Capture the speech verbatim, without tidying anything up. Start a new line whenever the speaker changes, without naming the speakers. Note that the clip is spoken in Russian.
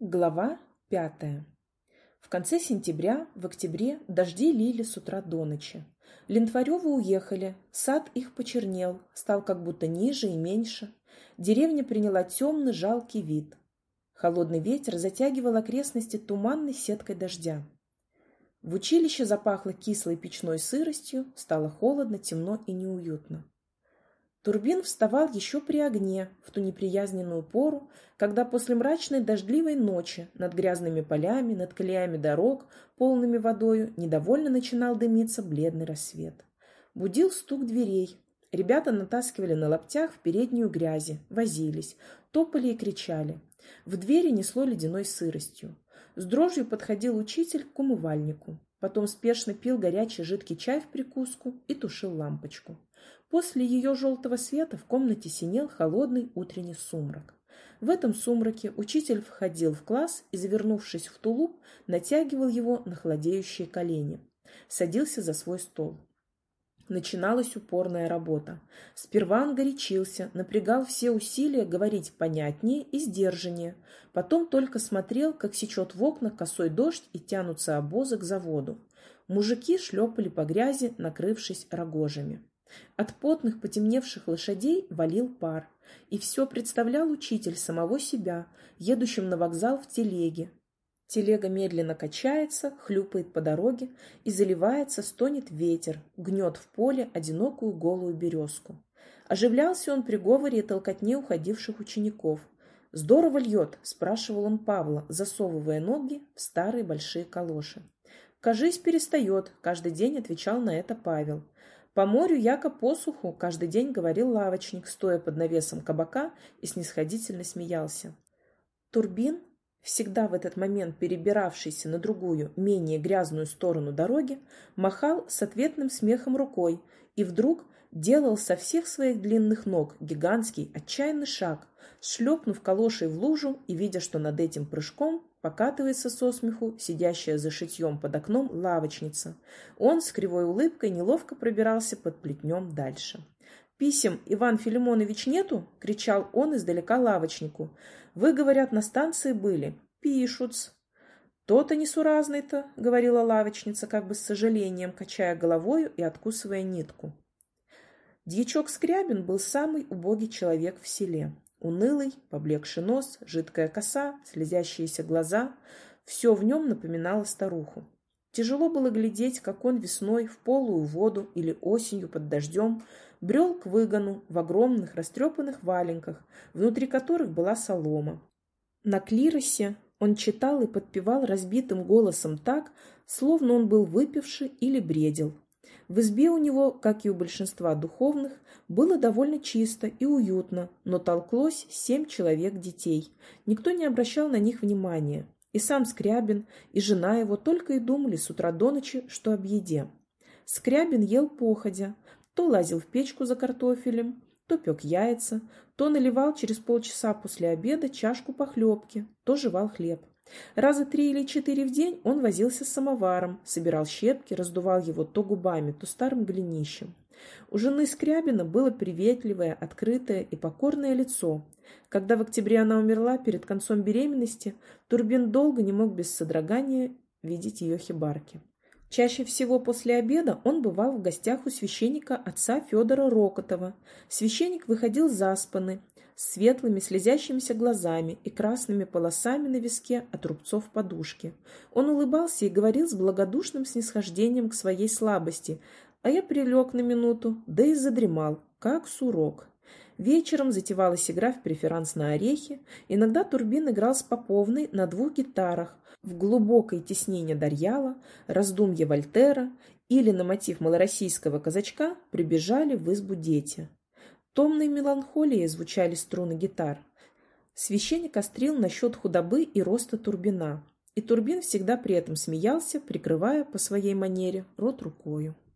Глава пятая. В конце сентября, в октябре дожди лили с утра до ночи. Лентваревы уехали, сад их почернел, стал как будто ниже и меньше. Деревня приняла темный жалкий вид. Холодный ветер затягивал окрестности туманной сеткой дождя. В училище запахло кислой печной сыростью, стало холодно, темно и неуютно. Турбин вставал еще при огне, в ту неприязненную пору, когда после мрачной дождливой ночи над грязными полями, над колеями дорог, полными водою, недовольно начинал дымиться бледный рассвет. Будил стук дверей. Ребята натаскивали на локтях в переднюю грязи, возились, топали и кричали. В двери несло ледяной сыростью. С дрожью подходил учитель к умывальнику. Потом спешно пил горячий жидкий чай в прикуску и тушил лампочку. После ее желтого света в комнате синел холодный утренний сумрак. В этом сумраке учитель входил в класс и, завернувшись в тулуп, натягивал его на холодеющие колени. Садился за свой стол. Начиналась упорная работа. Сперва он горячился, напрягал все усилия говорить понятнее и сдержаннее. Потом только смотрел, как сечет в окна косой дождь и тянутся обозы к заводу. Мужики шлепали по грязи, накрывшись рогожами. От потных потемневших лошадей валил пар, и все представлял учитель самого себя, едущим на вокзал в телеге. Телега медленно качается, хлюпает по дороге, и заливается, стонет ветер, гнет в поле одинокую голую березку. Оживлялся он при говоре и толкотне уходивших учеников. «Здорово льет?» – спрашивал он Павла, засовывая ноги в старые большие калоши. «Кажись, перестает», – каждый день отвечал на это Павел. «По морю, яко посуху», — каждый день говорил лавочник, стоя под навесом кабака, и снисходительно смеялся. Турбин, всегда в этот момент перебиравшийся на другую, менее грязную сторону дороги, махал с ответным смехом рукой и вдруг делал со всех своих длинных ног гигантский, отчаянный шаг, шлепнув калошей в лужу и видя, что над этим прыжком покатывается со смеху сидящая за шитьем под окном лавочница. Он с кривой улыбкой неловко пробирался под плетнем дальше. «Писем, Иван Филимонович, нету?» — кричал он издалека лавочнику. «Вы, говорят, на станции были?» «Пишут-с». «То-то несуразный-то», — говорила лавочница, как бы с сожалением, качая головою и откусывая нитку. Дьячок Скрябин был самый убогий человек в селе. Унылый, поблекший нос, жидкая коса, слезящиеся глаза – все в нем напоминало старуху. Тяжело было глядеть, как он весной в полую воду или осенью под дождем брел к выгону в огромных растрепанных валенках, внутри которых была солома. На клиросе он читал и подпевал разбитым голосом так, словно он был выпивший или бредил. В избе у него, как и у большинства духовных, было довольно чисто и уютно, но толклось семь человек детей. Никто не обращал на них внимания. И сам Скрябин, и жена его только и думали с утра до ночи, что об еде. Скрябин ел походя, то лазил в печку за картофелем, то пек яйца, то наливал через полчаса после обеда чашку похлебки, то жевал хлеб. Раза три или четыре в день он возился с самоваром, собирал щепки, раздувал его то губами, то старым голенищем. У жены Скрябина было приветливое, открытое и покорное лицо. Когда в октябре она умерла перед концом беременности, Турбин долго не мог без содрогания видеть ее хибарки. Чаще всего после обеда он бывал в гостях у священника отца Федора Рокотова. Священник выходил заспанный, с светлыми слезящимися глазами и красными полосами на виске от рубцов подушки. Он улыбался и говорил с благодушным снисхождением к своей слабости, а я прилег на минуту, да и задремал, как сурок. Вечером затевалась игра в преферанс на орехи, иногда Турбин играл с Поповной на двух гитарах, в глубокой теснине Дарьяла, раздумье Вольтера или на мотив малороссийского казачка прибежали в избу дети. Томной меланхолией звучали струны гитар. Священник острил насчет худобы и роста Турбина, и Турбин всегда при этом смеялся, прикрывая по своей манере рот рукою.